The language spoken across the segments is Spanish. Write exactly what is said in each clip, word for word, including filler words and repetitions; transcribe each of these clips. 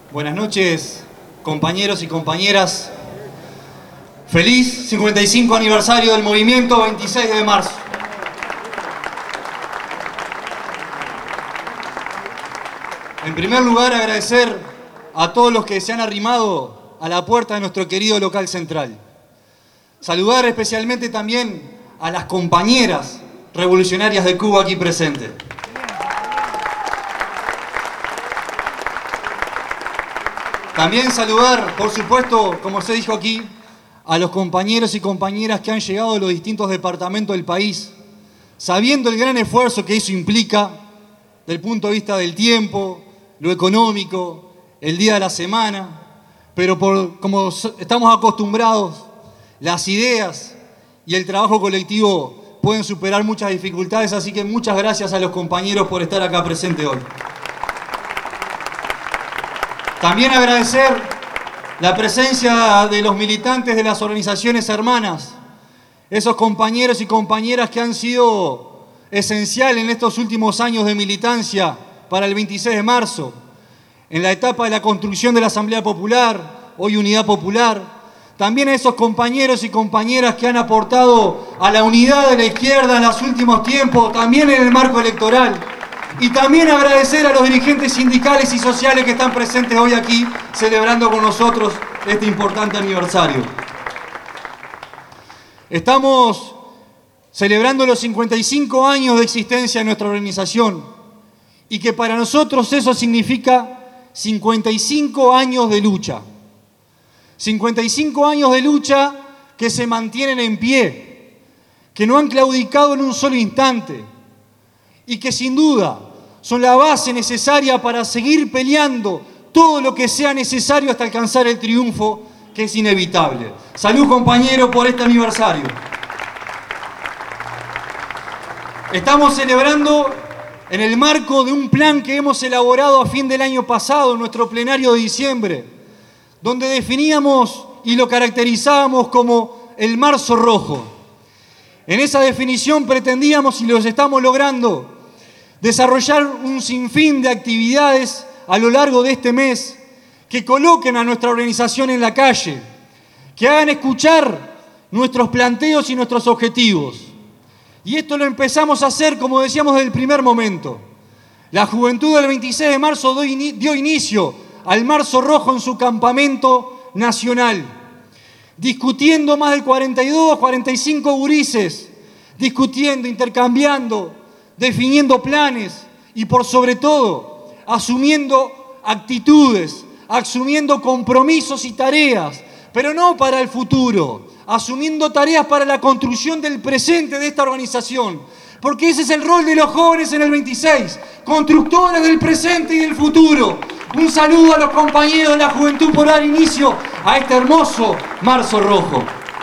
Buenas noches, compañeros y compañeras. Feliz cincuenta y cinco aniversario del movimiento veintiséis de marzo. En primer lugar, agradecer a todos los que se han arrimado a la puerta de nuestro querido local central. Saludar especialmente también a las compañeras revolucionarias de Cuba aquí presentes. También saludar, por supuesto, como se dijo aquí, a los compañeros y compañeras que han llegado de los distintos departamentos del país, sabiendo el gran esfuerzo que eso implica, desde el punto de vista del tiempo, lo económico, el día de la semana, pero por, como estamos acostumbrados, las ideas y el trabajo colectivo pueden superar muchas dificultades, así que muchas gracias a los compañeros por estar acá presentes hoy. También agradecer la presencia de los militantes de las organizaciones hermanas, esos compañeros y compañeras que han sido esenciales en estos últimos años de militancia para el veintiséis de marzo, en la etapa de la construcción de la Asamblea Popular, hoy Unidad Popular. También a esos compañeros y compañeras que han aportado a la unidad de la izquierda en los últimos tiempos, también en el marco electoral. Y también agradecer a los dirigentes sindicales y sociales que están presentes hoy aquí, celebrando con nosotros este importante aniversario. Estamos celebrando los cincuenta y cinco años de existencia de nuestra organización, y que para nosotros eso significa cincuenta y cinco años de lucha. cincuenta y cinco años de lucha que se mantienen en pie, que no han claudicado en un solo instante, y que sin duda son la base necesaria para seguir peleando todo lo que sea necesario hasta alcanzar el triunfo, que es inevitable. Salud, compañeros, por este aniversario. Estamos celebrando en el marco de un plan que hemos elaborado a fin del año pasado, en nuestro plenario de diciembre, donde definíamos y lo caracterizábamos como el Marzo Rojo. En esa definición pretendíamos, y los estamos logrando, desarrollar un sinfín de actividades a lo largo de este mes que coloquen a nuestra organización en la calle, que hagan escuchar nuestros planteos y nuestros objetivos. Y esto lo empezamos a hacer, como decíamos, desde el primer momento. La juventud del veintiséis de marzo dio inicio al Marzo Rojo en su campamento nacional, discutiendo más de cuarenta y dos, cuarenta y cinco gurises, discutiendo, intercambiando, definiendo planes y, por sobre todo, asumiendo actitudes, asumiendo compromisos y tareas, pero no para el futuro, asumiendo tareas para la construcción del presente de esta organización, porque ese es el rol de los jóvenes en el veintiséis, constructores del presente y del futuro. Un saludo a los compañeros de la juventud por dar inicio a este hermoso Marzo Rojo.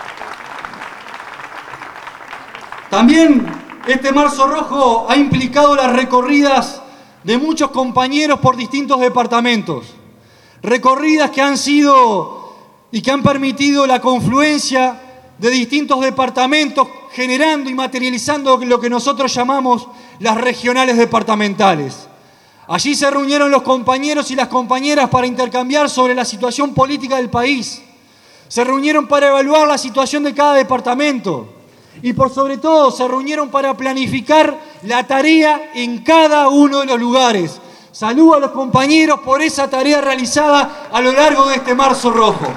También este Marzo Rojo ha implicado las recorridas de muchos compañeros por distintos departamentos. Recorridas que han sido y que han permitido la confluencia de distintos departamentos, generando y materializando lo que nosotros llamamos las regionales departamentales. Allí se reunieron los compañeros y las compañeras para intercambiar sobre la situación política del país. Se reunieron para evaluar la situación de cada departamento. Y por sobre todo se reunieron para planificar la tarea en cada uno de los lugares. Saludo a los compañeros por esa tarea realizada a lo largo de este Marzo Rojo.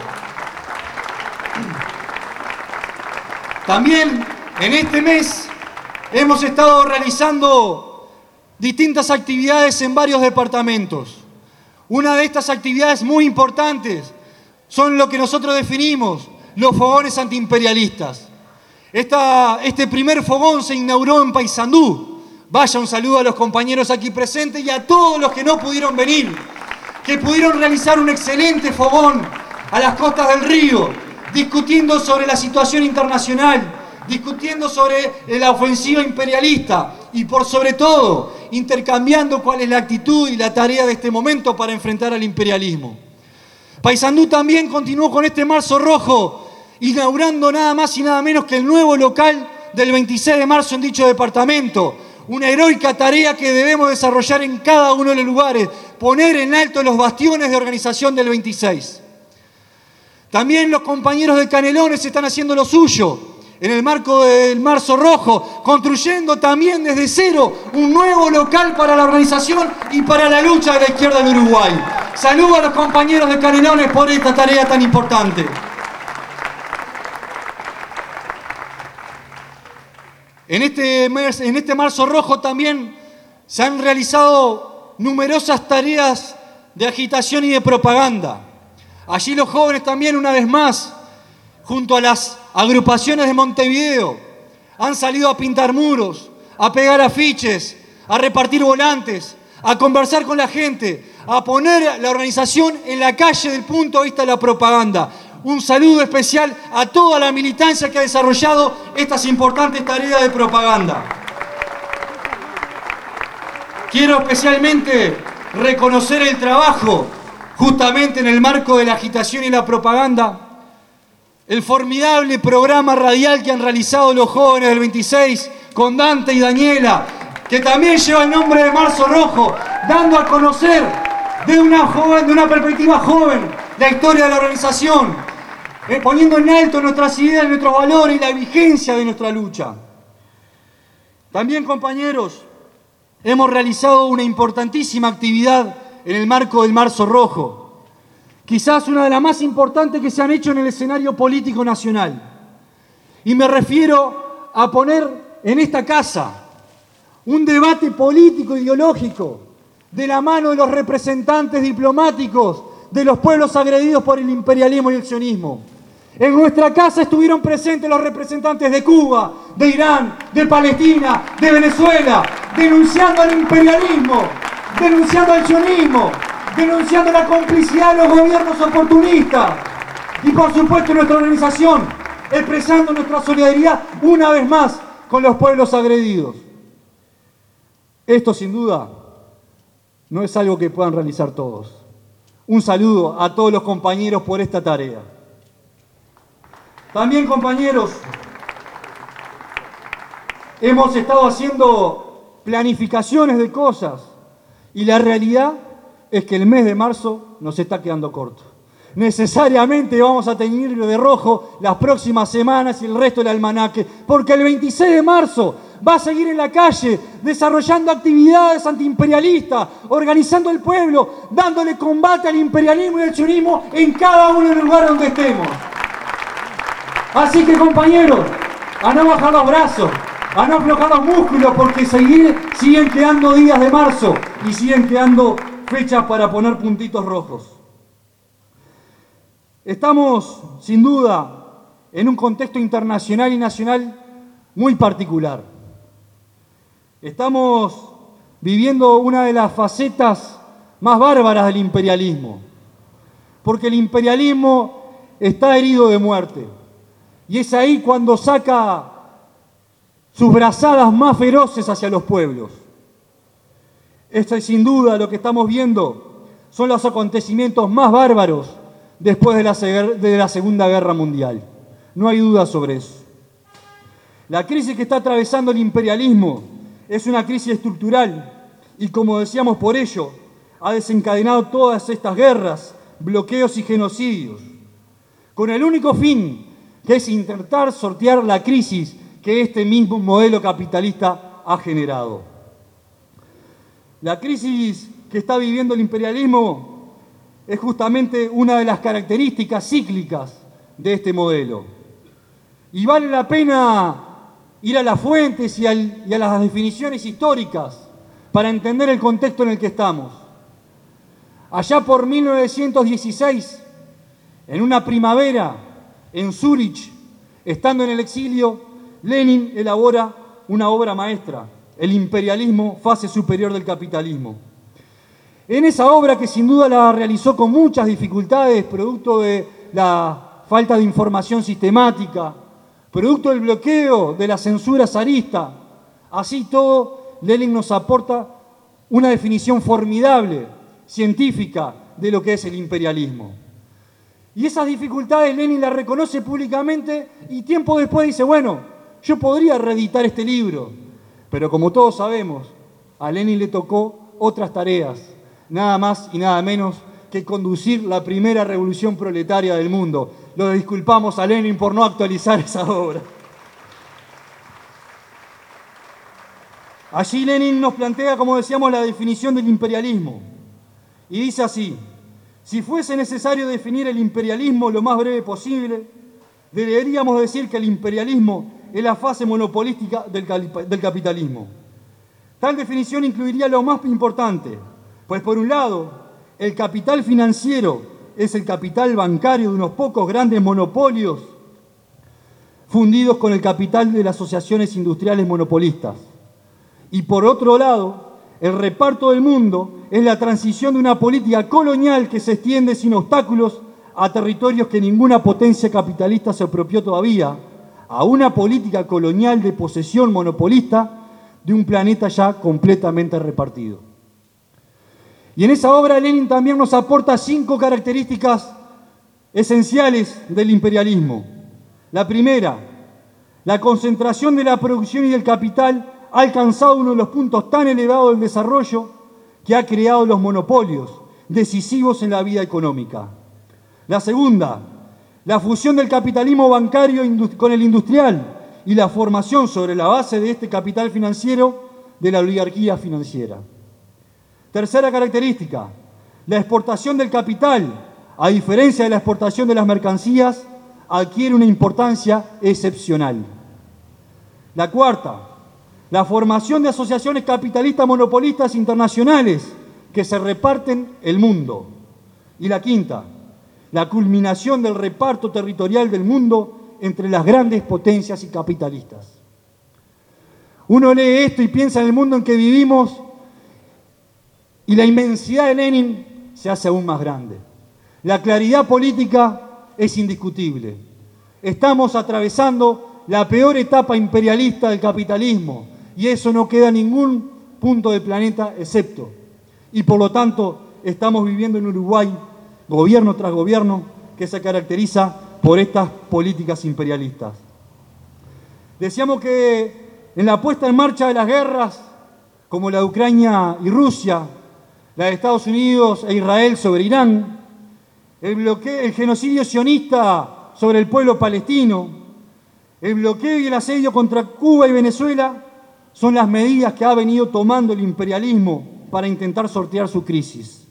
También en este mes hemos estado realizando distintas actividades en varios departamentos. Una de estas actividades muy importantes son lo que nosotros definimos los fogones antiimperialistas. Esta, este primer fogón se inauguró en Paysandú. Vaya un saludo a los compañeros aquí presentes y a todos los que no pudieron venir, que pudieron realizar un excelente fogón a las costas del río, discutiendo sobre la situación internacional, discutiendo sobre la ofensiva imperialista y, por sobre todo, intercambiando cuál es la actitud y la tarea de este momento para enfrentar al imperialismo. Paysandú también continuó con este Marzo Rojo, inaugurando nada más y nada menos que el nuevo local del veintiséis de marzo en dicho departamento, una heroica tarea que debemos desarrollar en cada uno de los lugares, poner en alto los bastiones de organización del veintiséis. También los compañeros de Canelones están haciendo lo suyo, en el marco del Marzo Rojo, construyendo también desde cero un nuevo local para la organización y para la lucha de la izquierda en Uruguay. Saludo a los compañeros de Canelones por esta tarea tan importante. En este, mes, en este Marzo Rojo también se han realizado numerosas tareas de agitación y de propaganda. Allí los jóvenes también, una vez más, junto a las agrupaciones de Montevideo, han salido a pintar muros, a pegar afiches, a repartir volantes, a conversar con la gente, a poner la organización en la calle del punto de vista de la propaganda. Un saludo especial a toda la militancia que ha desarrollado estas importantes tareas de propaganda. Quiero especialmente reconocer el trabajo, justamente en el marco de la agitación y la propaganda, el formidable programa radial que han realizado los jóvenes del veintiséis con Dante y Daniela, que también lleva el nombre de Marzo Rojo, dando a conocer de una, joven, de una perspectiva joven la historia de la organización, eh, poniendo en alto nuestras ideas, nuestros valores y la vigencia de nuestra lucha. También, compañeros, hemos realizado una importantísima actividad en el marco del Marzo Rojo, quizás una de las más importantes que se han hecho en el escenario político nacional. Y me refiero a poner en esta casa un debate político ideológico de la mano de los representantes diplomáticos de los pueblos agredidos por el imperialismo y el sionismo. En nuestra casa estuvieron presentes los representantes de Cuba, de Irán, de Palestina, de Venezuela, denunciando al imperialismo, denunciando al sionismo, denunciando la complicidad de los gobiernos oportunistas. Y por supuesto nuestra organización, expresando nuestra solidaridad una vez más con los pueblos agredidos. Esto sin duda no es algo que puedan realizar todos. Un saludo a todos los compañeros por esta tarea. También, compañeros, hemos estado haciendo planificaciones de cosas y la realidad es que el mes de marzo nos está quedando corto. Necesariamente vamos a teñirlo de rojo las próximas semanas y el resto del almanaque, porque el veintiséis de marzo va a seguir en la calle desarrollando actividades antiimperialistas, organizando el pueblo, dándole combate al imperialismo y al sionismo en cada uno de los lugares donde estemos. Así que, compañeros, a no bajar los brazos, a no aflojar los músculos, porque seguir, siguen quedando días de marzo y siguen quedando fechas para poner puntitos rojos. Estamos, sin duda, en un contexto internacional y nacional muy particular. Estamos viviendo una de las facetas más bárbaras del imperialismo, porque el imperialismo está herido de muerte. Y es ahí cuando saca sus brazadas más feroces hacia los pueblos. Esto es sin duda lo que estamos viendo, son los acontecimientos más bárbaros después de la, de la Segunda Guerra Mundial. No hay duda sobre eso. La crisis que está atravesando el imperialismo es una crisis estructural y, como decíamos, por ello ha desencadenado todas estas guerras, bloqueos y genocidios, con el único fin que es intentar sortear la crisis que este mismo modelo capitalista ha generado. La crisis que está viviendo el imperialismo es justamente una de las características cíclicas de este modelo. Y vale la pena ir a las fuentes y, al, y a las definiciones históricas para entender el contexto en el que estamos. Allá por mil novecientos dieciséis, en una primavera, en Zúrich, estando en el exilio, Lenin elabora una obra maestra, El imperialismo, fase superior del capitalismo. En esa obra, que sin duda la realizó con muchas dificultades, producto de la falta de información sistemática, producto del bloqueo de la censura zarista, así todo, Lenin nos aporta una definición formidable, científica, de lo que es el imperialismo. Y esas dificultades Lenin las reconoce públicamente y tiempo después dice, bueno, yo podría reeditar este libro, Pero como todos sabemos, a Lenin le tocó otras tareas, nada más y nada menos que conducir la primera revolución proletaria del mundo. Lo disculpamos a Lenin por no actualizar esa obra. Allí Lenin nos plantea, como decíamos, la definición del imperialismo. Y dice así: si fuese necesario definir el imperialismo lo más breve posible, deberíamos decir que el imperialismo es la fase monopolística del, del capitalismo. Tal definición incluiría lo más importante, pues por un lado, el capital financiero es el capital bancario de unos pocos grandes monopolios fundidos con el capital de las asociaciones industriales monopolistas. Y por otro lado, el reparto del mundo es la transición de una política colonial que se extiende sin obstáculos a territorios que ninguna potencia capitalista se apropió todavía, a una política colonial de posesión monopolista de un planeta ya completamente repartido. Y en esa obra Lenin también nos aporta cinco características esenciales del imperialismo. La primera, la concentración de la producción y del capital ha alcanzado uno de los puntos tan elevados del desarrollo que ha creado los monopolios, decisivos en la vida económica. La segunda, la fusión del capitalismo bancario con el industrial y la formación sobre la base de este capital financiero de la oligarquía financiera. Tercera característica, la exportación del capital, a diferencia de la exportación de las mercancías, adquiere una importancia excepcional. La cuarta, la formación de asociaciones capitalistas monopolistas internacionales que se reparten el mundo. Y la quinta, la culminación del reparto territorial del mundo entre las grandes potencias y capitalistas. Uno lee esto y piensa en el mundo en que vivimos y la inmensidad de Lenin se hace aún más grande. La claridad política es indiscutible. Estamos atravesando la peor etapa imperialista del capitalismo y eso no queda en ningún punto del planeta excepto. Y por lo tanto estamos viviendo en Uruguay, gobierno tras gobierno, que se caracteriza por estas políticas imperialistas. Decíamos que en la puesta en marcha de las guerras, como la de Ucrania y Rusia, la de Estados Unidos e Israel sobre Irán, el bloqueo, el genocidio sionista sobre el pueblo palestino, el bloqueo y el asedio contra Cuba y Venezuela, son las medidas que ha venido tomando el imperialismo para intentar sortear su crisis.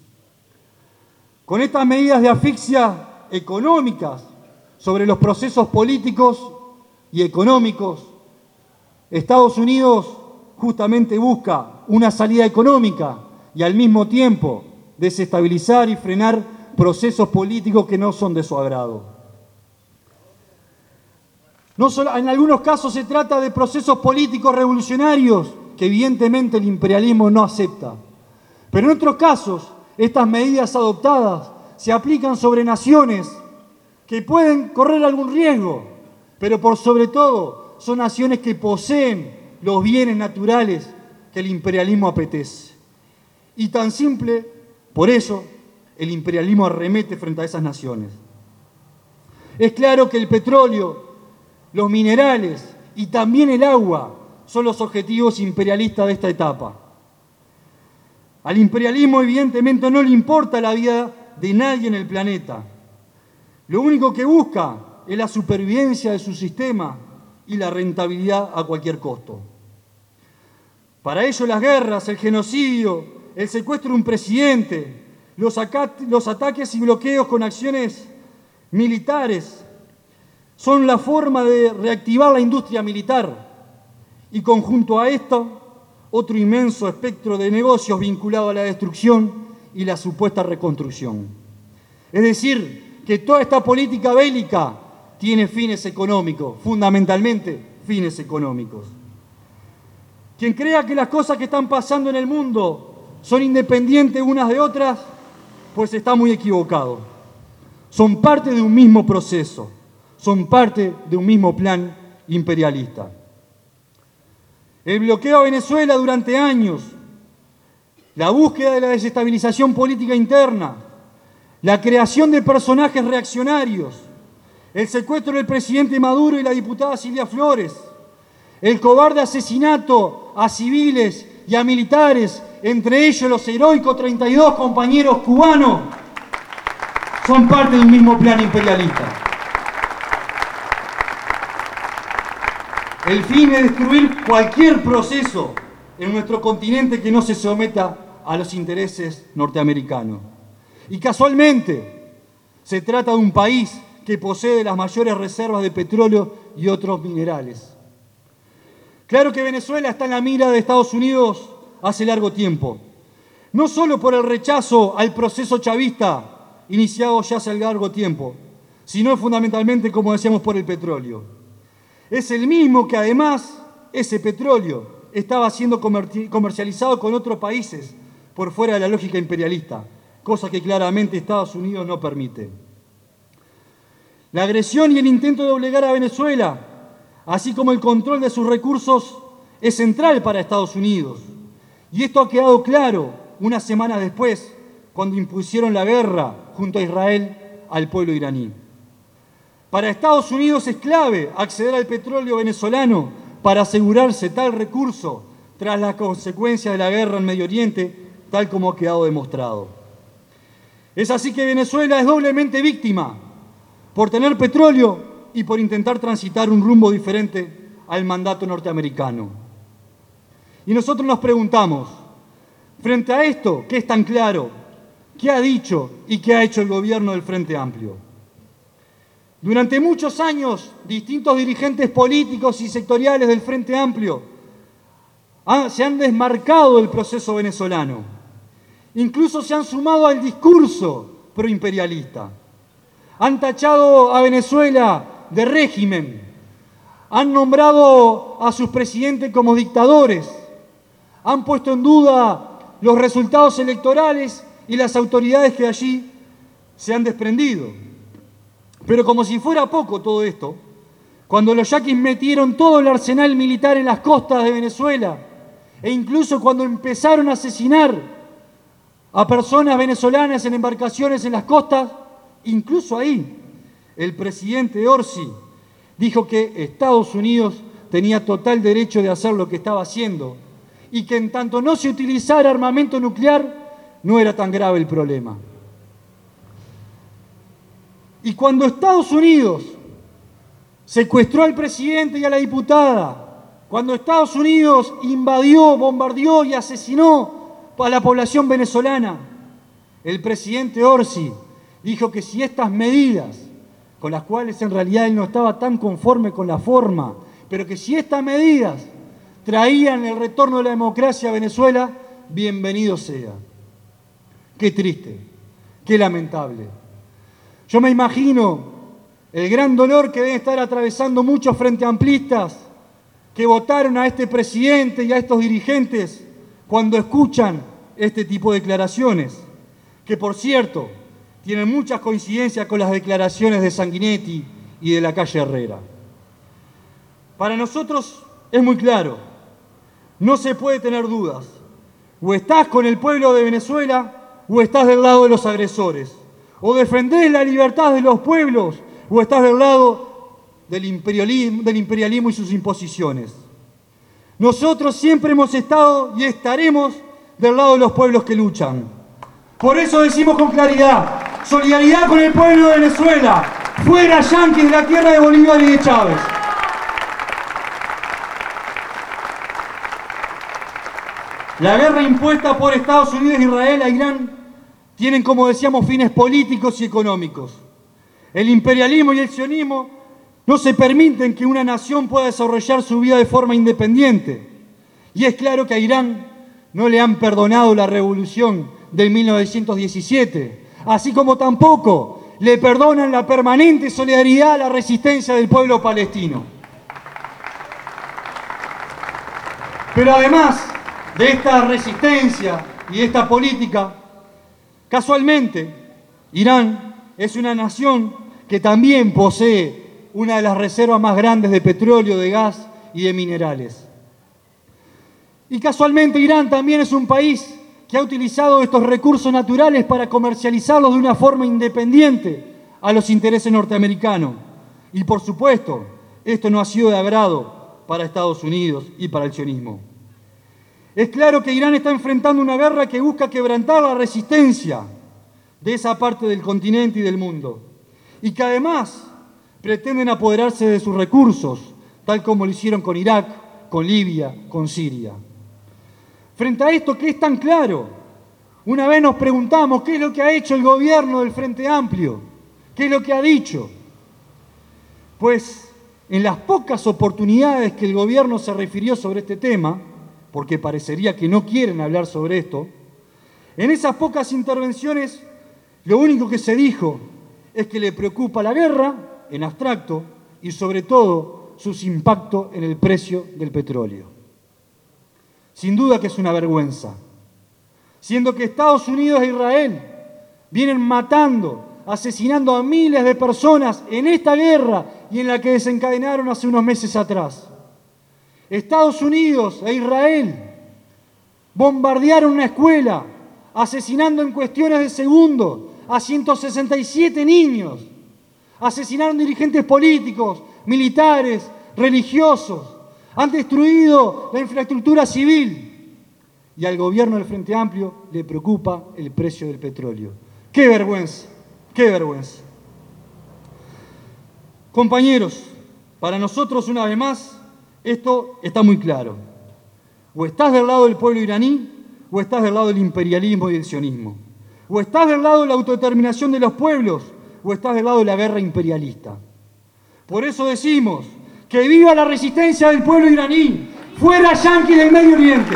Con estas medidas de asfixia económicas sobre los procesos políticos y económicos, Estados Unidos justamente busca una salida económica y al mismo tiempo desestabilizar y frenar procesos políticos que no son de su agrado. No solo, en algunos casos se trata de procesos políticos revolucionarios que evidentemente el imperialismo no acepta. Pero en otros casos, estas medidas adoptadas se aplican sobre naciones que pueden correr algún riesgo, pero por sobre todo son naciones que poseen los bienes naturales que el imperialismo apetece. Y tan simple, por eso, el imperialismo arremete frente a esas naciones. Es claro que el petróleo, los minerales y también el agua son los objetivos imperialistas de esta etapa. Al imperialismo evidentemente no le importa la vida de nadie en el planeta. Lo único que busca es la supervivencia de su sistema y la rentabilidad a cualquier costo. Para ello las guerras, el genocidio, el secuestro de un presidente, los, los ataques y bloqueos con acciones militares son la forma de reactivar la industria militar y conjunto a esto, otro inmenso espectro de negocios vinculado a la destrucción y la supuesta reconstrucción. Es decir, que toda esta política bélica tiene fines económicos, fundamentalmente fines económicos. Quien crea que las cosas que están pasando en el mundo son independientes unas de otras, pues está muy equivocado. Son parte de un mismo proceso. Son parte de un mismo plan imperialista. El bloqueo a Venezuela durante años, la búsqueda de la desestabilización política interna, la creación de personajes reaccionarios, el secuestro del presidente Maduro y la diputada Silvia Flores, El cobarde asesinato a civiles y a militares, entre ellos los heroicos treinta y dos compañeros cubanos, son parte del mismo plan imperialista. El fin es destruir cualquier proceso en nuestro continente que no se someta a los intereses norteamericanos. Y casualmente se trata de un país que posee las mayores reservas de petróleo y otros minerales. Claro que Venezuela está en la mira de Estados Unidos hace largo tiempo, no solo por el rechazo al proceso chavista iniciado ya hace largo tiempo, sino fundamentalmente, como decíamos, por el petróleo. Es el mismo que además ese petróleo estaba siendo comercializado con otros países por fuera de la lógica imperialista, cosa que claramente Estados Unidos no permite. La agresión y el intento de doblegar a Venezuela, así como el control de sus recursos, es central para Estados Unidos. Y esto ha quedado claro unas semanas después, cuando impusieron la guerra junto a Israel al pueblo iraní. Para Estados Unidos es clave acceder al petróleo venezolano para asegurarse tal recurso tras las consecuencias de la guerra en Medio Oriente, tal como ha quedado demostrado. Es así que Venezuela es doblemente víctima por tener petróleo y por intentar transitar un rumbo diferente al mandato norteamericano. Y nosotros nos preguntamos, frente a esto, ¿qué es tan claro? ¿Qué ha dicho y qué ha hecho el gobierno del Frente Amplio? Durante muchos años, distintos dirigentes políticos y sectoriales del Frente Amplio han, se han desmarcado del proceso venezolano. Incluso se han sumado al discurso proimperialista. Han tachado a Venezuela de régimen. Han nombrado a sus presidentes como dictadores. Han puesto en duda los resultados electorales y las autoridades que allí se han desprendido. Pero como si fuera poco todo esto, cuando los yaquis metieron todo el arsenal militar en las costas de Venezuela, e incluso cuando empezaron a asesinar a personas venezolanas en embarcaciones en las costas, incluso ahí, el presidente Orsi dijo que Estados Unidos tenía total derecho de hacer lo que estaba haciendo y que en tanto no se utilizara armamento nuclear, no era tan grave el problema. Y cuando Estados Unidos secuestró al presidente y a la diputada, cuando Estados Unidos invadió, bombardeó y asesinó a la población venezolana, el presidente Orsi dijo que si estas medidas, con las cuales en realidad él no estaba tan conforme con la forma, pero que si estas medidas traían el retorno de la democracia a Venezuela, bienvenido sea. Qué triste, qué lamentable. Yo me imagino el gran dolor que deben estar atravesando muchos frenteamplistas que votaron a este presidente y a estos dirigentes cuando escuchan este tipo de declaraciones, que por cierto tienen muchas coincidencias con las declaraciones de Sanguinetti y de la calle Herrera. Para nosotros es muy claro, no se puede tener dudas. O estás con el pueblo de Venezuela o estás del lado de los agresores. O defendés la libertad de los pueblos o estás del lado del imperialismo, del imperialismo y sus imposiciones. Nosotros siempre hemos estado y estaremos del lado de los pueblos que luchan. Por eso decimos con claridad, solidaridad con el pueblo de Venezuela, fuera yanquis de la tierra de Bolívar y de Chávez. La guerra impuesta por Estados Unidos, Israel a Irán tienen, como decíamos, fines políticos y económicos. El imperialismo y el sionismo no se permiten que una nación pueda desarrollar su vida de forma independiente. Y es claro que a Irán no le han perdonado la revolución del mil novecientos diecisiete, así como tampoco le perdonan la permanente solidaridad a la resistencia del pueblo palestino. Pero además de esta resistencia y de esta política, casualmente, Irán es una nación que también posee una de las reservas más grandes de petróleo, de gas y de minerales. Y casualmente Irán también es un país que ha utilizado estos recursos naturales para comercializarlos de una forma independiente a los intereses norteamericanos. Y por supuesto, esto no ha sido de agrado para Estados Unidos y para el sionismo. Es claro que Irán está enfrentando una guerra que busca quebrantar la resistencia de esa parte del continente y del mundo, y que además pretenden apoderarse de sus recursos, tal como lo hicieron con Irak, con Libia, con Siria. Frente a esto, ¿qué es tan claro? Una vez nos preguntamos qué es lo que ha hecho el gobierno del Frente Amplio, qué es lo que ha dicho. Pues en las pocas oportunidades que el gobierno se refirió sobre este tema, porque parecería que no quieren hablar sobre esto, en esas pocas intervenciones lo único que se dijo es que le preocupa la guerra, en abstracto, y sobre todo sus impactos en el precio del petróleo. Sin duda que es una vergüenza, siendo que Estados Unidos e Israel vienen matando, asesinando a miles de personas en esta guerra y en la que desencadenaron hace unos meses atrás. Estados Unidos e Israel bombardearon una escuela, asesinando en cuestiones de segundos a ciento sesenta y siete niños. Asesinaron dirigentes políticos, militares, religiosos. Han destruido la infraestructura civil. Y al gobierno del Frente Amplio le preocupa el precio del petróleo. ¡Qué vergüenza! ¡Qué vergüenza! Compañeros, para nosotros, una vez más, esto está muy claro. O estás del lado del pueblo iraní, o estás del lado del imperialismo y del sionismo. O estás del lado de la autodeterminación de los pueblos, o estás del lado de la guerra imperialista. Por eso decimos que viva la resistencia del pueblo iraní, fuera yanqui del Medio Oriente.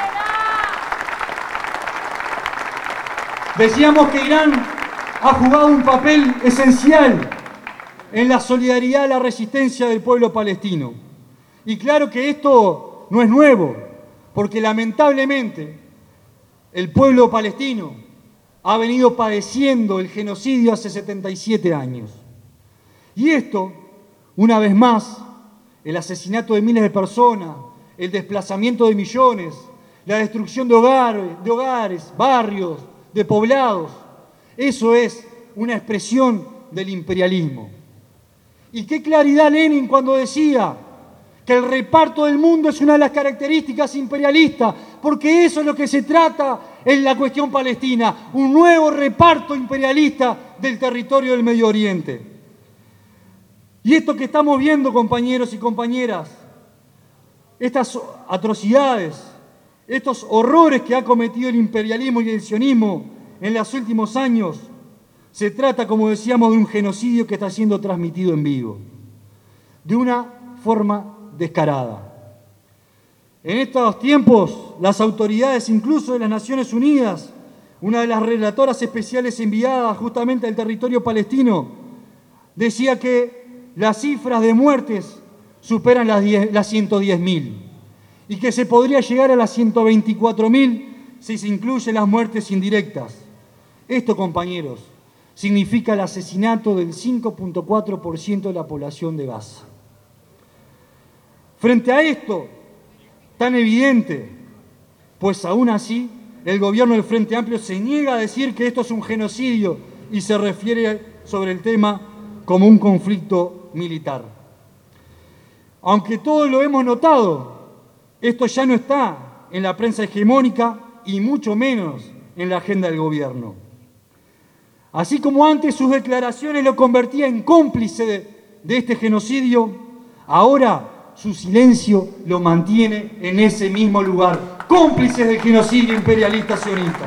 Decíamos que Irán ha jugado un papel esencial en la solidaridad, la resistencia del pueblo palestino. Y claro que esto no es nuevo, porque lamentablemente el pueblo palestino ha venido padeciendo el genocidio hace setenta y siete años. Y esto, una vez más, el asesinato de miles de personas, el desplazamiento de millones, la destrucción de hogares, de hogares, barrios, de poblados, eso es una expresión del imperialismo. Y qué claridad Lenin cuando decía que el reparto del mundo es una de las características imperialistas, porque eso es lo que se trata en la cuestión palestina, un nuevo reparto imperialista del territorio del Medio Oriente. Y esto que estamos viendo, compañeros y compañeras, estas atrocidades, estos horrores que ha cometido el imperialismo y el sionismo en los últimos años, se trata, como decíamos, de un genocidio que está siendo transmitido en vivo, de una forma descarada. En estos tiempos, las autoridades, incluso de las Naciones Unidas, una de las relatoras especiales enviadas justamente al territorio palestino, decía que las cifras de muertes superan las, las ciento diez mil y que se podría llegar a las ciento veinticuatro mil si se incluyen las muertes indirectas. Esto, compañeros, significa el asesinato del cinco punto cuatro por ciento de la población de Gaza. Frente a esto tan evidente, pues aún así el gobierno del Frente Amplio se niega a decir que esto es un genocidio y se refiere sobre el tema como un conflicto militar. Aunque todos lo hemos notado, esto ya no está en la prensa hegemónica y mucho menos en la agenda del gobierno. Así como antes sus declaraciones lo convertían en cómplice de, de este genocidio, ahora su silencio lo mantiene en ese mismo lugar, cómplices del genocidio imperialista sionista.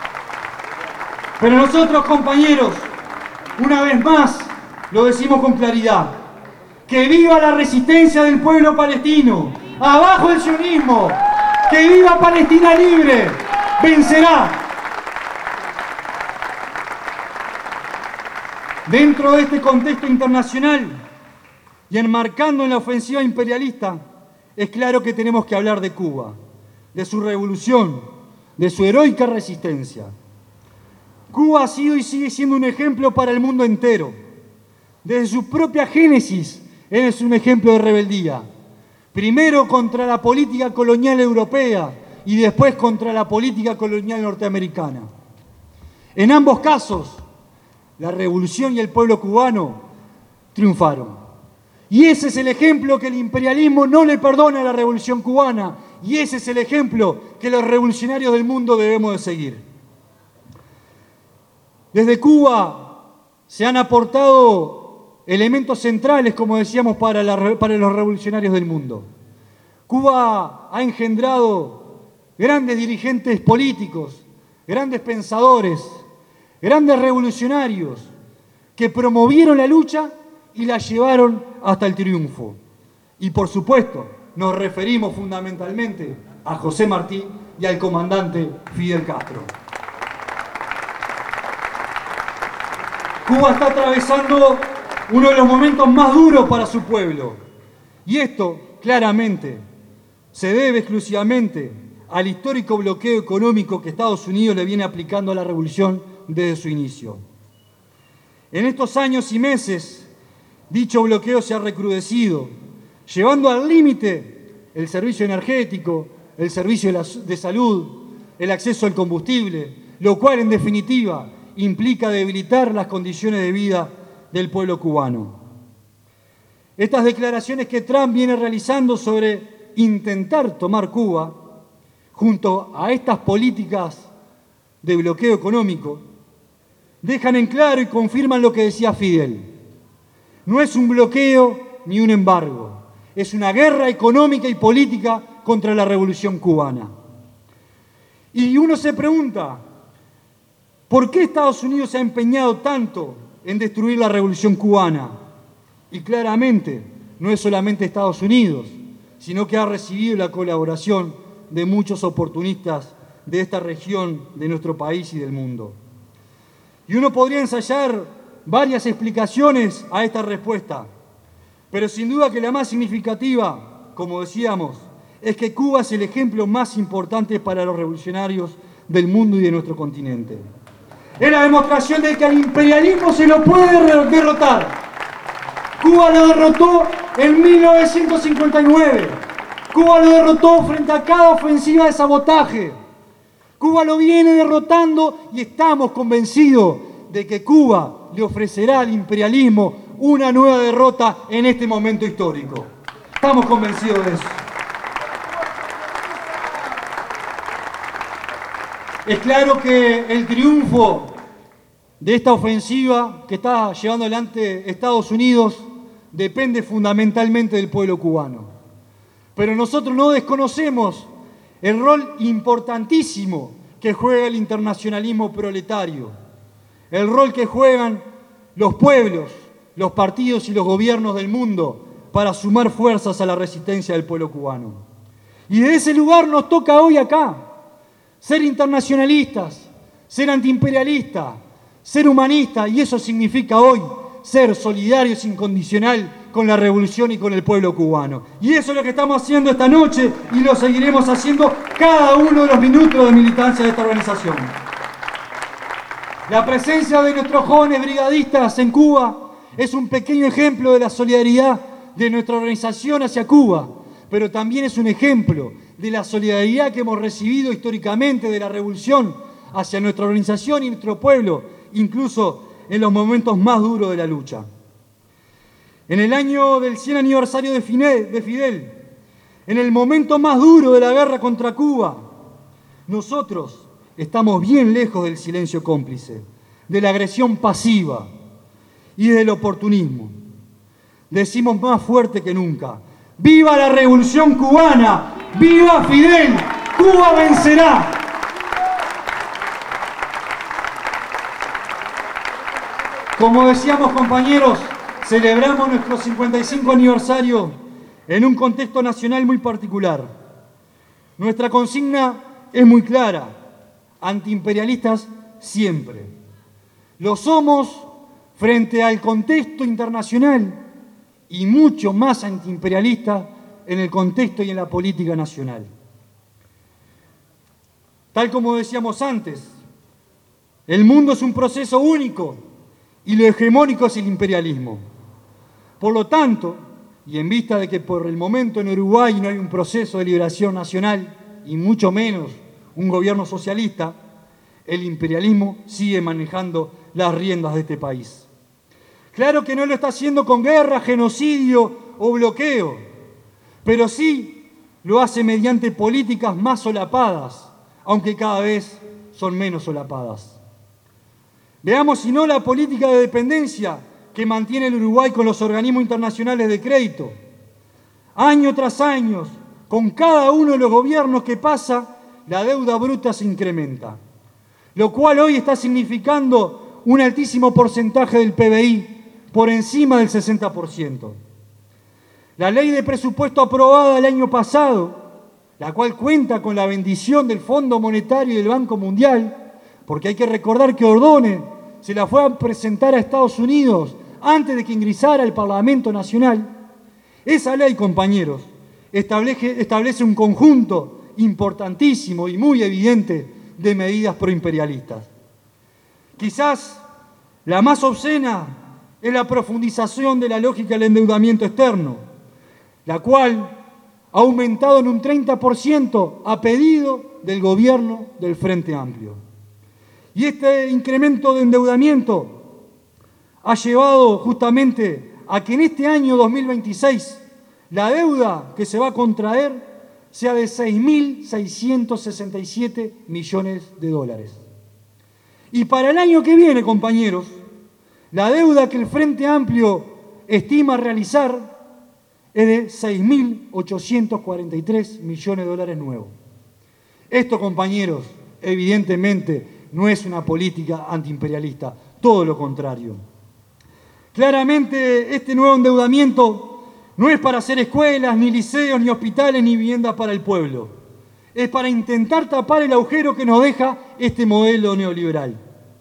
Pero nosotros, compañeros, una vez más, lo decimos con claridad, que viva la resistencia del pueblo palestino, abajo el sionismo, que viva Palestina libre, vencerá. Dentro de este contexto internacional y enmarcando en la ofensiva imperialista, es claro que tenemos que hablar de Cuba, de su revolución, de su heroica resistencia. Cuba ha sido y sigue siendo un ejemplo para el mundo entero. Desde su propia génesis es un ejemplo de rebeldía. Primero contra la política colonial europea y después contra la política colonial norteamericana. En ambos casos, la revolución y el pueblo cubano triunfaron. Y ese es el ejemplo que el imperialismo no le perdona a la revolución cubana. Y ese es el ejemplo que los revolucionarios del mundo debemos de seguir. Desde Cuba se han aportado elementos centrales, como decíamos, para, la, para los revolucionarios del mundo. Cuba ha engendrado grandes dirigentes políticos, grandes pensadores, grandes revolucionarios que promovieron la lucha y la llevaron hasta el triunfo. Y por supuesto, nos referimos fundamentalmente a José Martí y al comandante Fidel Castro. Cuba está atravesando uno de los momentos más duros para su pueblo. Y esto, claramente, se debe exclusivamente al histórico bloqueo económico que Estados Unidos le viene aplicando a la revolución desde su inicio. En estos años y meses, dicho bloqueo se ha recrudecido, llevando al límite el servicio energético, el servicio de salud, el acceso al combustible, lo cual, en definitiva, implica debilitar las condiciones de vida del pueblo cubano. Estas declaraciones que Trump viene realizando sobre intentar tomar Cuba, junto a estas políticas de bloqueo económico, dejan en claro y confirman lo que decía Fidel. No es un bloqueo ni un embargo, es una guerra económica y política contra la revolución cubana. Y uno se pregunta, ¿por qué Estados Unidos se ha empeñado tanto en destruir la revolución cubana? Y claramente no es solamente Estados Unidos, sino que ha recibido la colaboración de muchos oportunistas de esta región, de nuestro país y del mundo. Y uno podría ensayar varias explicaciones a esta respuesta, pero sin duda que la más significativa, como decíamos, es que Cuba es el ejemplo más importante para los revolucionarios del mundo y de nuestro continente. Es la demostración de que al imperialismo se lo puede derrotar. Cuba lo derrotó en mil novecientos cincuenta y nueve. Cuba lo derrotó frente a cada ofensiva de sabotaje. Cuba lo viene derrotando y estamos convencidos de que Cuba le ofrecerá al imperialismo una nueva derrota en este momento histórico. Estamos convencidos de eso. Es claro que el triunfo de esta ofensiva que está llevando adelante Estados Unidos depende fundamentalmente del pueblo cubano. Pero nosotros no desconocemos el rol importantísimo que juega el internacionalismo proletario, el rol que juegan los pueblos, los partidos y los gobiernos del mundo para sumar fuerzas a la resistencia del pueblo cubano. Y de ese lugar nos toca hoy acá ser internacionalistas, ser antiimperialistas, ser humanistas, y eso significa hoy ser solidarios incondicional con la revolución y con el pueblo cubano. Y eso es lo que estamos haciendo esta noche y lo seguiremos haciendo cada uno de los minutos de militancia de esta organización. La presencia de nuestros jóvenes brigadistas en Cuba es un pequeño ejemplo de la solidaridad de nuestra organización hacia Cuba, pero también es un ejemplo de la solidaridad que hemos recibido históricamente de la revolución hacia nuestra organización y nuestro pueblo, incluso en los momentos más duros de la lucha. En el año del cien aniversario de Fidel, en el momento más duro de la guerra contra Cuba, nosotros estamos bien lejos del silencio cómplice, de la agresión pasiva y del oportunismo. Decimos más fuerte que nunca: ¡viva la revolución cubana! ¡Viva Fidel! ¡Cuba vencerá! Como decíamos, compañeros, celebramos nuestro cincuenta y cinco aniversario en un contexto nacional muy particular. Nuestra consigna es muy clara: antiimperialistas siempre. Lo somos frente al contexto internacional y mucho más antiimperialistas en el contexto y en la política nacional. Tal como decíamos antes, el mundo es un proceso único y lo hegemónico es el imperialismo. Por lo tanto, y en vista de que por el momento en Uruguay no hay un proceso de liberación nacional, y mucho menos un gobierno socialista, el imperialismo sigue manejando las riendas de este país. Claro que no lo está haciendo con guerra, genocidio o bloqueo, pero sí lo hace mediante políticas más solapadas, aunque cada vez son menos solapadas. Veamos si no la política de dependencia que mantiene el Uruguay con los organismos internacionales de crédito. Año tras año, con cada uno de los gobiernos que pasa, la deuda bruta se incrementa, lo cual hoy está significando un altísimo porcentaje del P B I, por encima del sesenta por ciento. La ley de presupuesto aprobada el año pasado, la cual cuenta con la bendición del Fondo Monetario y del Banco Mundial, porque hay que recordar que Ordóñez se la fue a presentar a Estados Unidos antes de que ingresara al Parlamento Nacional. Esa ley, compañeros, establece, establece un conjunto importantísimo y muy evidente de medidas proimperialistas. Quizás la más obscena es la profundización de la lógica del endeudamiento externo, la cual ha aumentado en un treinta por ciento a pedido del gobierno del Frente Amplio. Y este incremento de endeudamiento ha llevado justamente a que en este año dos mil veintiséis la deuda que se va a contraer sea de seis mil seiscientos sesenta y siete millones de dólares. Y para el año que viene, compañeros, la deuda que el Frente Amplio estima realizar es de seis mil ochocientos cuarenta y tres millones de dólares nuevos. Esto, compañeros, evidentemente no es una política antiimperialista, todo lo contrario. Claramente este nuevo endeudamiento no es para hacer escuelas, ni liceos, ni hospitales, ni viviendas para el pueblo. Es para intentar tapar el agujero que nos deja este modelo neoliberal.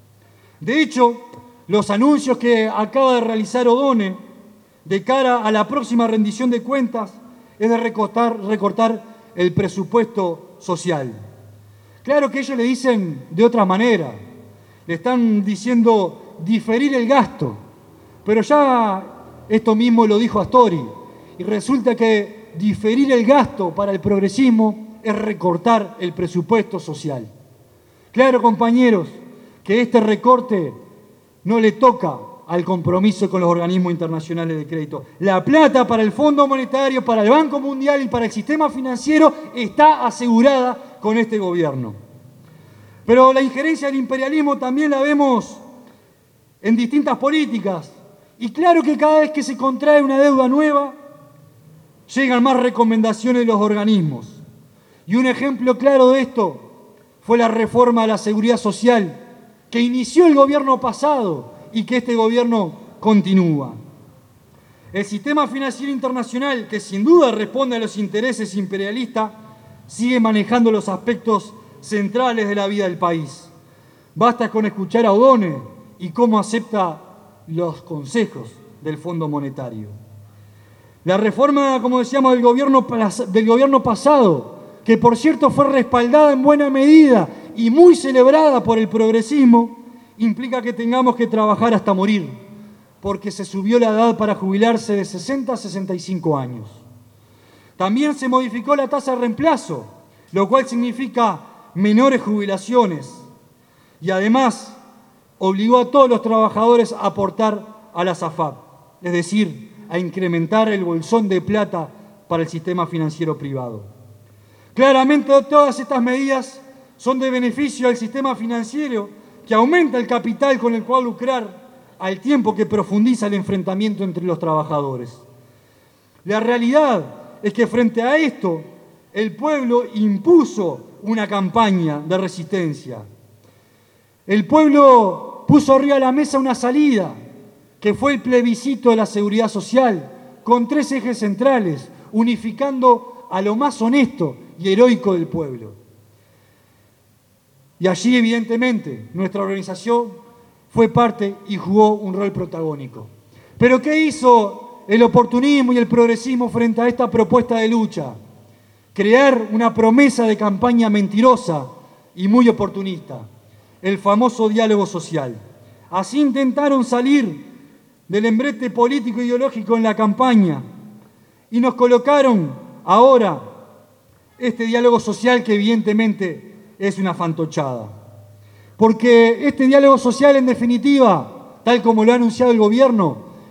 De hecho, los anuncios que acaba de realizar Ordóñez de cara a la próxima rendición de cuentas es de recortar, recortar el presupuesto social. Claro que ellos le dicen de otra manera, le están diciendo diferir el gasto, pero ya esto mismo lo dijo Astori, y resulta que diferir el gasto para el progresismo es recortar el presupuesto social. Claro, compañeros, que este recorte no le toca al compromiso con los organismos internacionales de crédito. La plata para el Fondo Monetario, para el Banco Mundial y para el sistema financiero está asegurada con este gobierno. Pero la injerencia del imperialismo también la vemos en distintas políticas. Y claro que cada vez que se contrae una deuda nueva, llegan más recomendaciones de los organismos. Y un ejemplo claro de esto fue la reforma de la seguridad social que inició el gobierno pasado y que este gobierno continúa. El sistema financiero internacional, que sin duda responde a los intereses imperialistas, sigue manejando los aspectos centrales de la vida del país. Basta con escuchar a Ordóñez y cómo acepta los consejos del Fondo Monetario. La reforma, como decíamos, del gobierno, del gobierno pasado, que por cierto fue respaldada en buena medida y muy celebrada por el progresismo, implica que tengamos que trabajar hasta morir, porque se subió la edad para jubilarse de sesenta a sesenta y cinco años. También se modificó la tasa de reemplazo, lo cual significa menores jubilaciones, y además obligó a todos los trabajadores a aportar a la SAFAP, es decir, a incrementar el bolsón de plata para el sistema financiero privado. Claramente todas estas medidas son de beneficio al sistema financiero, que aumenta el capital con el cual lucrar al tiempo que profundiza el enfrentamiento entre los trabajadores. La realidad es que frente a esto, el pueblo impuso una campaña de resistencia. El pueblo puso arriba de la mesa una salida, que fue el plebiscito de la seguridad social, con tres ejes centrales, unificando a lo más honesto y heroico del pueblo. Y allí, evidentemente, nuestra organización fue parte y jugó un rol protagónico. ¿Pero qué hizo el oportunismo y el progresismo frente a esta propuesta de lucha? Crear una promesa de campaña mentirosa y muy oportunista, el famoso diálogo social. Así intentaron salir del embrete político e ideológico en la campaña y nos colocaron ahora este diálogo social que evidentemente es una fantochada. Porque este diálogo social, en definitiva, tal como lo ha anunciado el gobierno,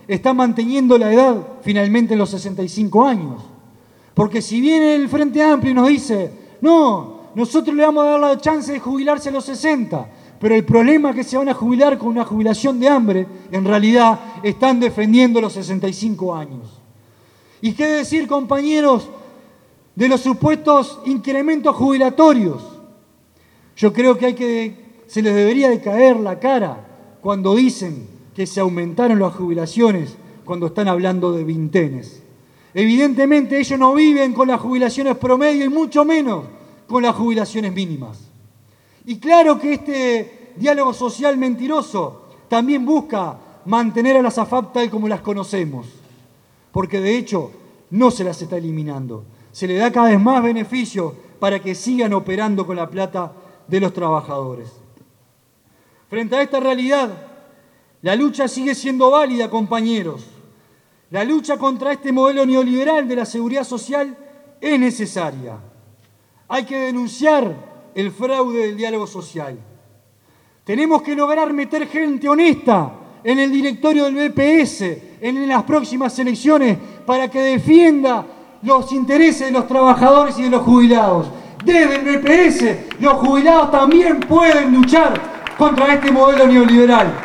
está manteniendo la edad finalmente en los sesenta y cinco años. Porque si viene el Frente Amplio y nos dice, no, nosotros le vamos a dar la chance de jubilarse a los sesenta, pero el problema es que se van a jubilar con una jubilación de hambre, en realidad están defendiendo los sesenta y cinco años. ¿Y qué decir, compañeros, de los supuestos incrementos jubilatorios? Yo creo que, hay que se les debería de caer la cara cuando dicen que se aumentaron las jubilaciones cuando están hablando de vintenes. Evidentemente ellos no viven con las jubilaciones promedio y mucho menos con las jubilaciones mínimas. Y claro que este diálogo social mentiroso también busca mantener a las AFAP tal como las conocemos, porque de hecho no se las está eliminando. Se le da cada vez más beneficio para que sigan operando con la plata de los trabajadores. Frente a esta realidad, la lucha sigue siendo válida, compañeros. La lucha contra este modelo neoliberal de la seguridad social es necesaria. Hay que denunciar el fraude del diálogo social. Tenemos que lograr meter gente honesta en el directorio del B P S en las próximas elecciones para que defienda los intereses de los trabajadores y de los jubilados. Desde el B P S, los jubilados también pueden luchar contra este modelo neoliberal.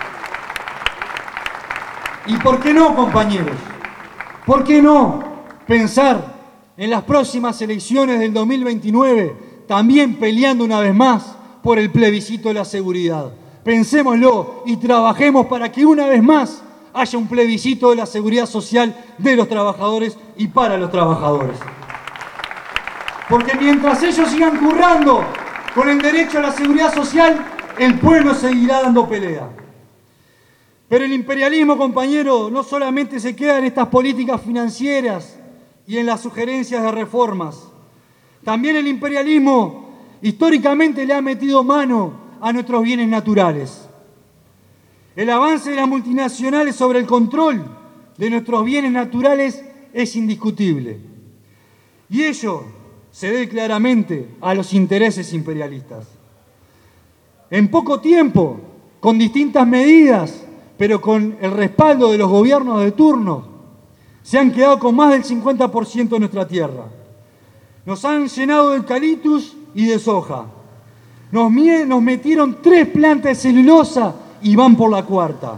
¿Y por qué no, compañeros? ¿Por qué no pensar en las próximas elecciones del dos mil veintinueve también peleando una vez más por el plebiscito de la seguridad? Pensémoslo y trabajemos para que una vez más haya un plebiscito de la seguridad social de los trabajadores y para los trabajadores. Porque mientras ellos sigan currando con el derecho a la seguridad social, el pueblo seguirá dando pelea. Pero el imperialismo, compañero, no solamente se queda en estas políticas financieras y en las sugerencias de reformas. También el imperialismo históricamente le ha metido mano a nuestros bienes naturales. El avance de las multinacionales sobre el control de nuestros bienes naturales es indiscutible. Y ello se debe claramente a los intereses imperialistas. En poco tiempo, con distintas medidas, pero con el respaldo de los gobiernos de turno, se han quedado con más del cincuenta por ciento de nuestra tierra. Nos han llenado de eucaliptus y de soja. Nos, nos metieron tres plantas de celulosa y van por la cuarta.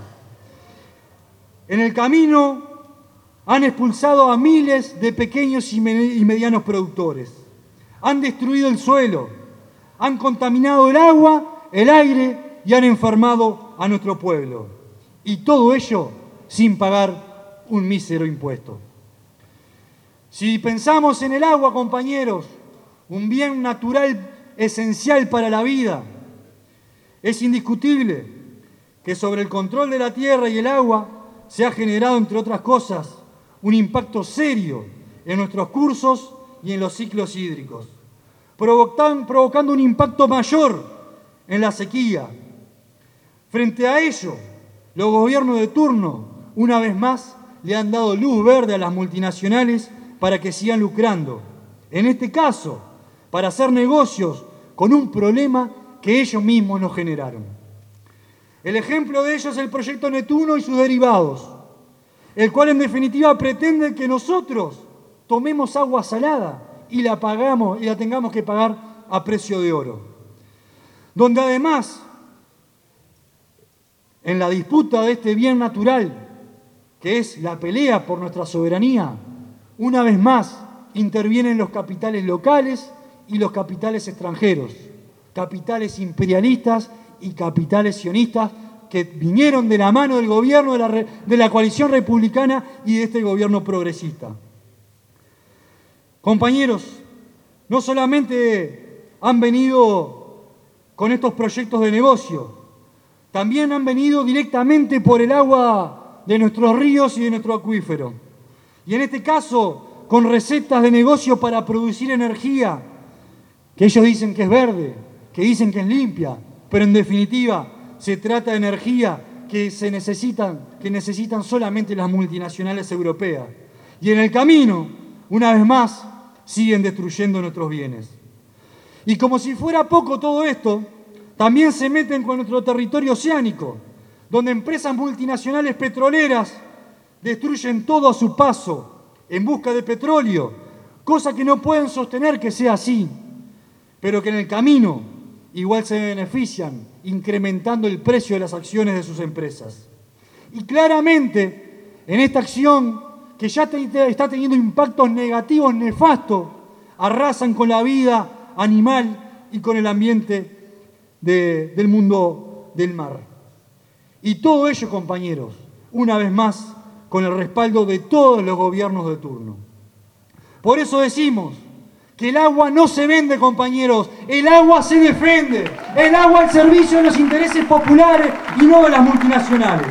En el camino han expulsado a miles de pequeños y medianos productores. Han destruido el suelo, han contaminado el agua, el aire y han enfermado a nuestro pueblo. Y todo ello sin pagar un mísero impuesto. Si pensamos en el agua, compañeros, un bien natural esencial para la vida, es indiscutible que sobre el control de la tierra y el agua se ha generado, entre otras cosas, un impacto serio en nuestros cursos y en los ciclos hídricos, provocando un impacto mayor en la sequía. Frente a ello, los gobiernos de turno, una vez más, le han dado luz verde a las multinacionales para que sigan lucrando. En este caso, para hacer negocios con un problema que ellos mismos nos generaron. El ejemplo de ello es el proyecto Neptuno y sus derivados, el cual en definitiva pretende que nosotros tomemos agua salada y la pagamos y la tengamos que pagar a precio de oro. Donde además, en la disputa de este bien natural, que es la pelea por nuestra soberanía, una vez más intervienen los capitales locales y los capitales extranjeros, capitales imperialistas y capitales sionistas que vinieron de la mano del gobierno de la, de la coalición republicana y de este gobierno progresista. Compañeros, no solamente han venido con estos proyectos de negocio, también han venido directamente por el agua de nuestros ríos y de nuestro acuífero. Y en este caso, con recetas de negocio para producir energía, que ellos dicen que es verde, que dicen que es limpia, pero en definitiva se trata de energía que, se necesitan, que necesitan solamente las multinacionales europeas. Y en el camino, una vez más, siguen destruyendo nuestros bienes. Y como si fuera poco todo esto, también se meten con nuestro territorio oceánico, donde empresas multinacionales petroleras destruyen todo a su paso en busca de petróleo, cosa que no pueden sostener que sea así, pero que en el camino igual se benefician incrementando el precio de las acciones de sus empresas. Y claramente, en esta acción que ya te, está teniendo impactos negativos, nefastos, arrasan con la vida animal y con el ambiente de, del mundo del mar. Y todo ello, compañeros, una vez más, con el respaldo de todos los gobiernos de turno. Por eso decimos que el agua no se vende, compañeros, el agua se defiende, el agua al servicio de los intereses populares y no de las multinacionales.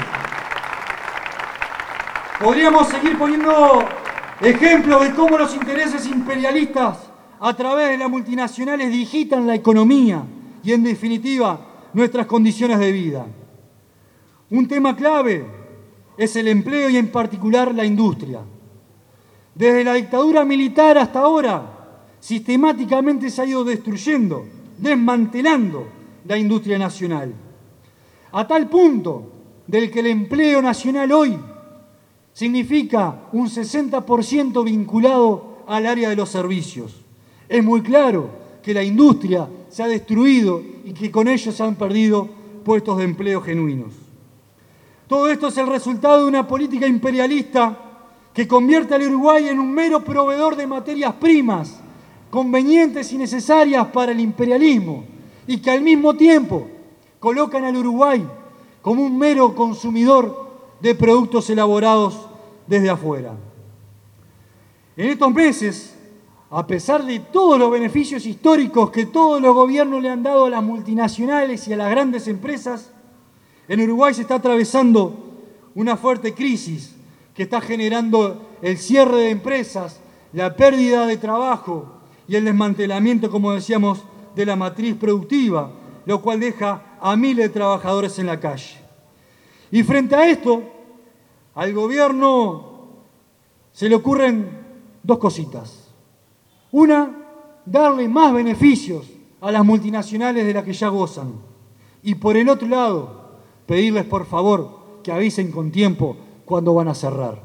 Podríamos seguir poniendo ejemplos de cómo los intereses imperialistas a través de las multinacionales digitan la economía y, en definitiva, nuestras condiciones de vida. Un tema clave es el empleo y, en particular, la industria. Desde la dictadura militar hasta ahora, sistemáticamente se ha ido destruyendo, desmantelando la industria nacional, a tal punto del que el empleo nacional hoy significa un sesenta por ciento vinculado al área de los servicios. Es muy claro que la industria se ha destruido y que con ello se han perdido puestos de empleo genuinos. Todo esto es el resultado de una política imperialista que convierte al Uruguay en un mero proveedor de materias primas convenientes y necesarias para el imperialismo y que al mismo tiempo colocan al Uruguay como un mero consumidor de productos elaborados desde afuera. En estos meses, a pesar de todos los beneficios históricos que todos los gobiernos le han dado a las multinacionales y a las grandes empresas, en Uruguay se está atravesando una fuerte crisis que está generando el cierre de empresas, la pérdida de trabajo y el desmantelamiento, como decíamos, de la matriz productiva, lo cual deja a miles de trabajadores en la calle. Y frente a esto, al gobierno se le ocurren dos cositas. Una, darle más beneficios a las multinacionales de las que ya gozan. Y por el otro lado, pedirles por favor que avisen con tiempo cuándo van a cerrar.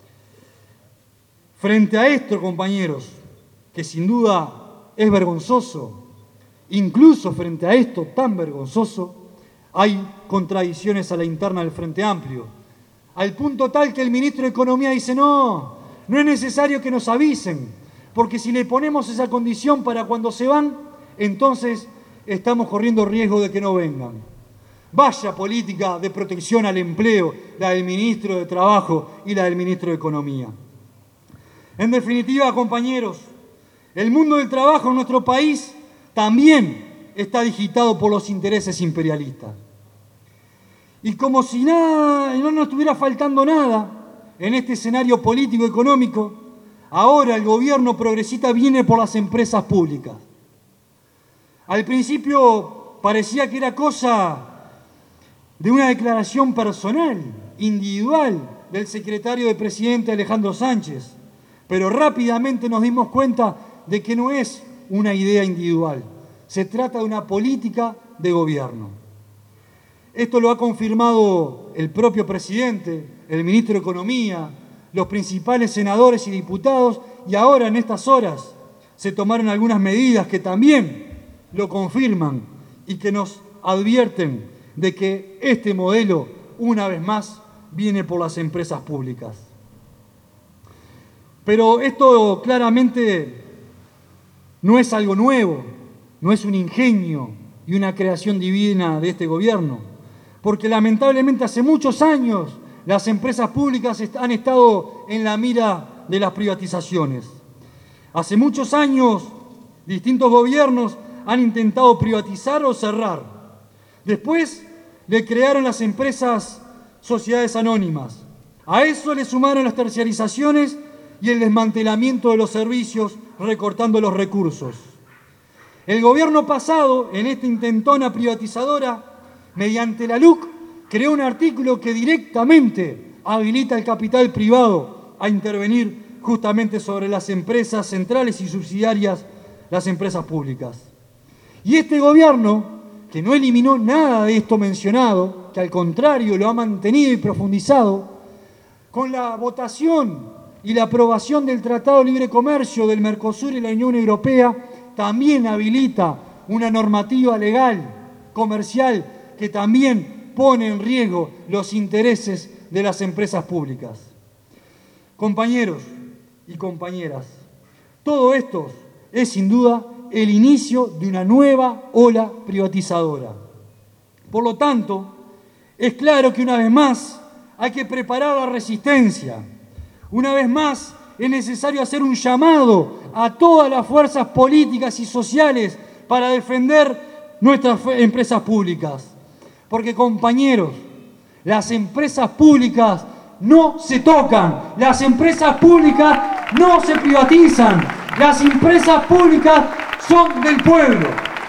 Frente a esto, compañeros, que sin duda es vergonzoso, incluso frente a esto tan vergonzoso, hay contradicciones a la interna del Frente Amplio, al punto tal que el ministro de Economía dice, no, no es necesario que nos avisen, porque si le ponemos esa condición para cuando se van, entonces estamos corriendo riesgo de que no vengan. Vaya política de protección al empleo, la del ministro de Trabajo y la del ministro de Economía. En definitiva, compañeros, el mundo del trabajo en nuestro país también está digitado por los intereses imperialistas. Y como si nada, no nos estuviera faltando nada en este escenario político-económico, ahora el gobierno progresista viene por las empresas públicas. Al principio parecía que era cosa de una declaración personal, individual, del secretario de Presidente Alejandro Sánchez, pero rápidamente nos dimos cuenta de que no es una idea individual, se trata de una política de gobierno. Esto lo ha confirmado el propio presidente, el ministro de Economía, los principales senadores y diputados, y ahora en estas horas se tomaron algunas medidas que también lo confirman y que nos advierten de que este modelo, una vez más, viene por las empresas públicas. Pero esto claramente no es algo nuevo, no es un ingenio y una creación divina de este gobierno, porque lamentablemente hace muchos años las empresas públicas han estado en la mira de las privatizaciones. Hace muchos años distintos gobiernos han intentado privatizar o cerrar. Después le crearon las empresas sociedades anónimas. A eso le sumaron las terciarizaciones y el desmantelamiento de los servicios, recortando los recursos. El gobierno pasado, en esta intentona privatizadora, mediante la L U C, creó un artículo que directamente habilita al capital privado a intervenir justamente sobre las empresas centrales y subsidiarias, las empresas públicas. Y este gobierno, que no eliminó nada de esto mencionado, que al contrario lo ha mantenido y profundizado, Con la votación y la aprobación del Tratado de Libre Comercio del Mercosur y la Unión Europea, también habilita una normativa legal, comercial, que también pone en riesgo los intereses de las empresas públicas. Compañeros y compañeras, todo esto es sin duda el inicio de una nueva ola privatizadora. Por lo tanto, es claro que una vez más hay que preparar la resistencia. Una vez más es necesario hacer un llamado a todas las fuerzas políticas y sociales para defender nuestras empresas públicas. Porque, compañeros, las empresas públicas no se tocan, las empresas públicas no se privatizan, las empresas públicas son del pueblo.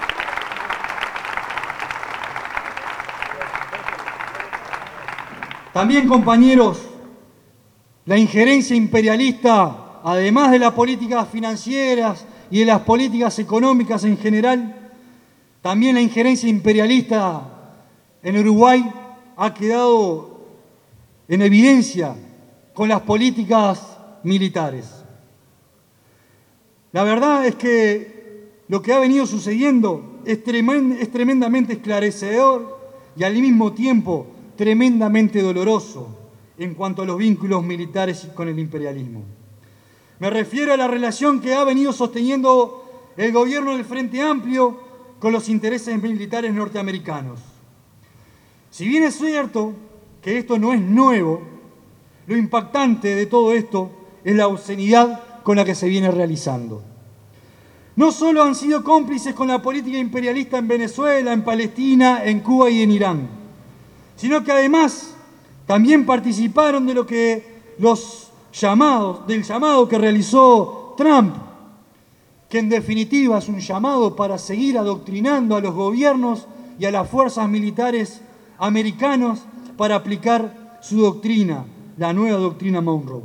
También, compañeros, la injerencia imperialista, además de las políticas financieras y de las políticas económicas en general, también la injerencia imperialista en Uruguay ha quedado en evidencia con las políticas militares. La verdad es que lo que ha venido sucediendo es, tremend- es tremendamente esclarecedor y al mismo tiempo tremendamente doloroso en cuanto a los vínculos militares con el imperialismo. Me refiero a la relación que ha venido sosteniendo el gobierno del Frente Amplio con los intereses militares norteamericanos. Si bien es cierto que esto no es nuevo, lo impactante de todo esto es la obscenidad con la que se viene realizando. No solo han sido cómplices con la política imperialista en Venezuela, en Palestina, en Cuba y en Irán, sino que además también participaron de lo que los llamados, del llamado que realizó Trump, que en definitiva es un llamado para seguir adoctrinando a los gobiernos y a las fuerzas militares americanos para aplicar su doctrina, la nueva doctrina Monroe.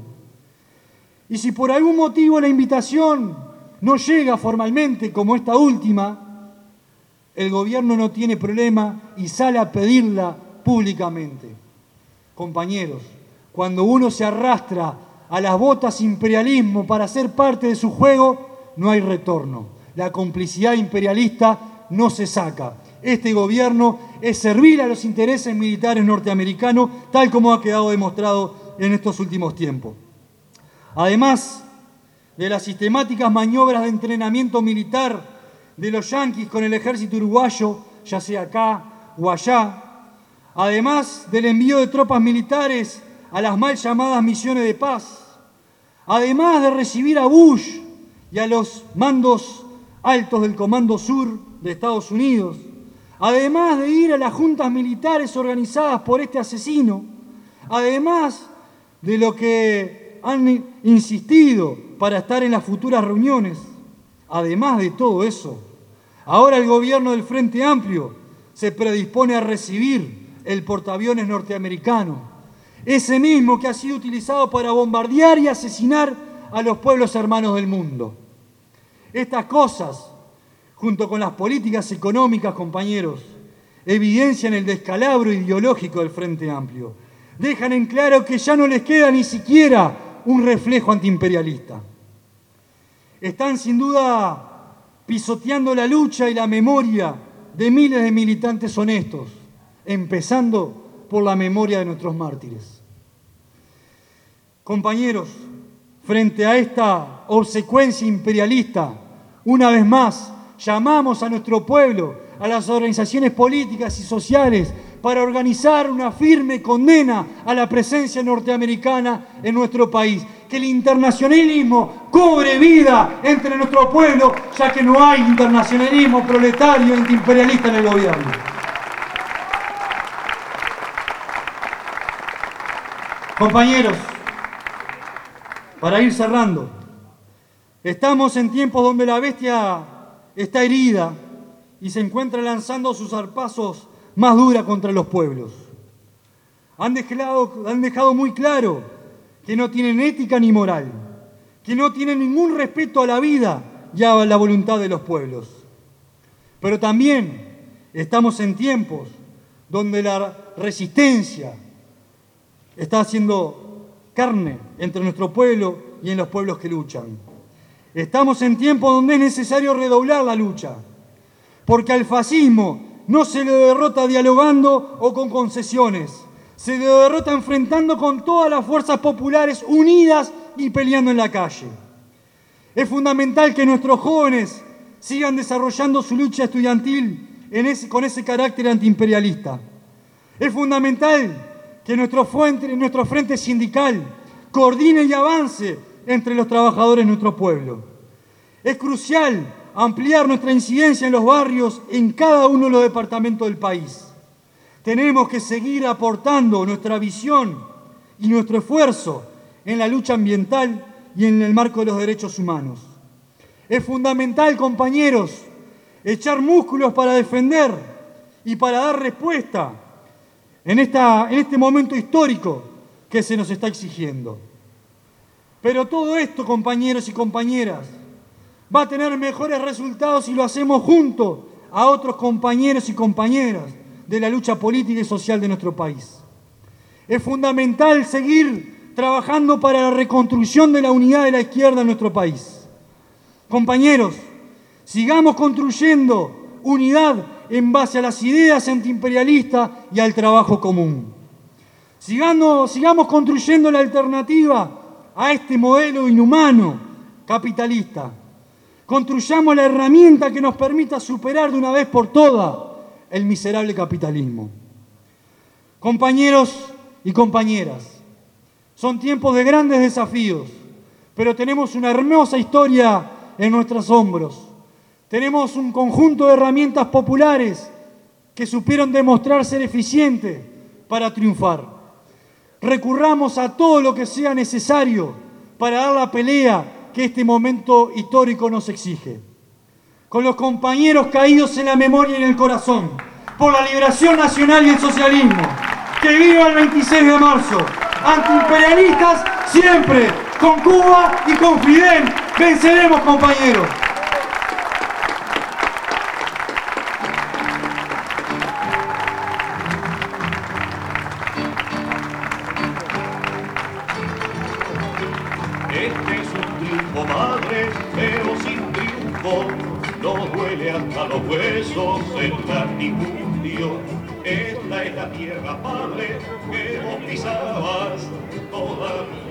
Y si por algún motivo la invitación no llega formalmente como esta última, el gobierno no tiene problema y sale a pedirla públicamente. Compañeros, cuando uno se arrastra a las botas imperialismo para ser parte de su juego, no hay retorno. La complicidad imperialista no se saca. Este gobierno es servil a los intereses militares norteamericanos, tal como ha quedado demostrado en estos últimos tiempos. Además de las sistemáticas maniobras de entrenamiento militar de los yanquis con el ejército uruguayo, ya sea acá o allá, además del envío de tropas militares a las mal llamadas misiones de paz, además de recibir a Bush y a los mandos altos del Comando Sur de Estados Unidos, además de ir a las juntas militares organizadas por este asesino, además de lo que han insistido para estar en las futuras reuniones, además de todo eso, ahora el gobierno del Frente Amplio se predispone a recibir el portaaviones norteamericano, ese mismo que ha sido utilizado para bombardear y asesinar a los pueblos hermanos del mundo. Estas cosas, junto con las políticas económicas, compañeros, evidencian el descalabro ideológico del Frente Amplio. Dejan en claro que ya no les queda ni siquiera un reflejo antiimperialista. Están sin duda pisoteando la lucha y la memoria de miles de militantes honestos, empezando por la memoria de nuestros mártires. Compañeros, frente a esta obsecuencia imperialista, una vez más, llamamos a nuestro pueblo, a las organizaciones políticas y sociales, para organizar una firme condena a la presencia norteamericana en nuestro país. Que el internacionalismo cobre vida entre nuestro pueblo, ya que no hay internacionalismo proletario antiimperialista en el gobierno. Compañeros, para ir cerrando, estamos en tiempos donde la bestia está herida y se encuentra lanzando sus zarpazos más duras contra los pueblos. Han dejado, han dejado muy claro que no tienen ética ni moral, que no tienen ningún respeto a la vida y a la voluntad de los pueblos. Pero también estamos en tiempos donde la resistencia está siendo carne entre nuestro pueblo y en los pueblos que luchan. Estamos en tiempos donde es necesario redoblar la lucha, porque al fascismo no se le derrota dialogando o con concesiones, se le derrota enfrentando con todas las fuerzas populares unidas y peleando en la calle. Es fundamental que nuestros jóvenes sigan desarrollando su lucha estudiantil en ese, con ese carácter antiimperialista. Es fundamental que nuestro frente, nuestro frente sindical coordine y avance entre los trabajadores de nuestro pueblo. Es crucial ampliar nuestra incidencia en los barrios en cada uno de los departamentos del país. Tenemos que seguir aportando nuestra visión y nuestro esfuerzo en la lucha ambiental y en el marco de los derechos humanos. Es fundamental, compañeros, echar músculos para defender y para dar respuesta en, esta, en este momento histórico que se nos está exigiendo. Pero todo esto, compañeros y compañeras, va a tener mejores resultados si lo hacemos junto a otros compañeros y compañeras de la lucha política y social de nuestro país. Es fundamental seguir trabajando para la reconstrucción de la unidad de la izquierda en nuestro país. Compañeros, sigamos construyendo unidad en base a las ideas antiimperialistas y al trabajo común. Sigamos, sigamos construyendo la alternativa a este modelo inhumano capitalista. Construyamos la herramienta que nos permita superar de una vez por todas el miserable capitalismo. Compañeros y compañeras, son tiempos de grandes desafíos, pero tenemos una hermosa historia en nuestros hombros. Tenemos un conjunto de herramientas populares que supieron demostrar ser eficientes para triunfar. Recurramos a todo lo que sea necesario para dar la pelea que este momento histórico nos exige. Con los compañeros caídos en la memoria y en el corazón, por la liberación nacional y el socialismo. ¡Que viva el veintiséis de marzo! Antiimperialistas siempre, con Cuba y con Fidel. ¡Venceremos, compañeros! Este es un triunfo, madre, pero sin triunfo. No duele hasta los huesos el latifundio. Esta es la tierra, padre, que vos pisabas toda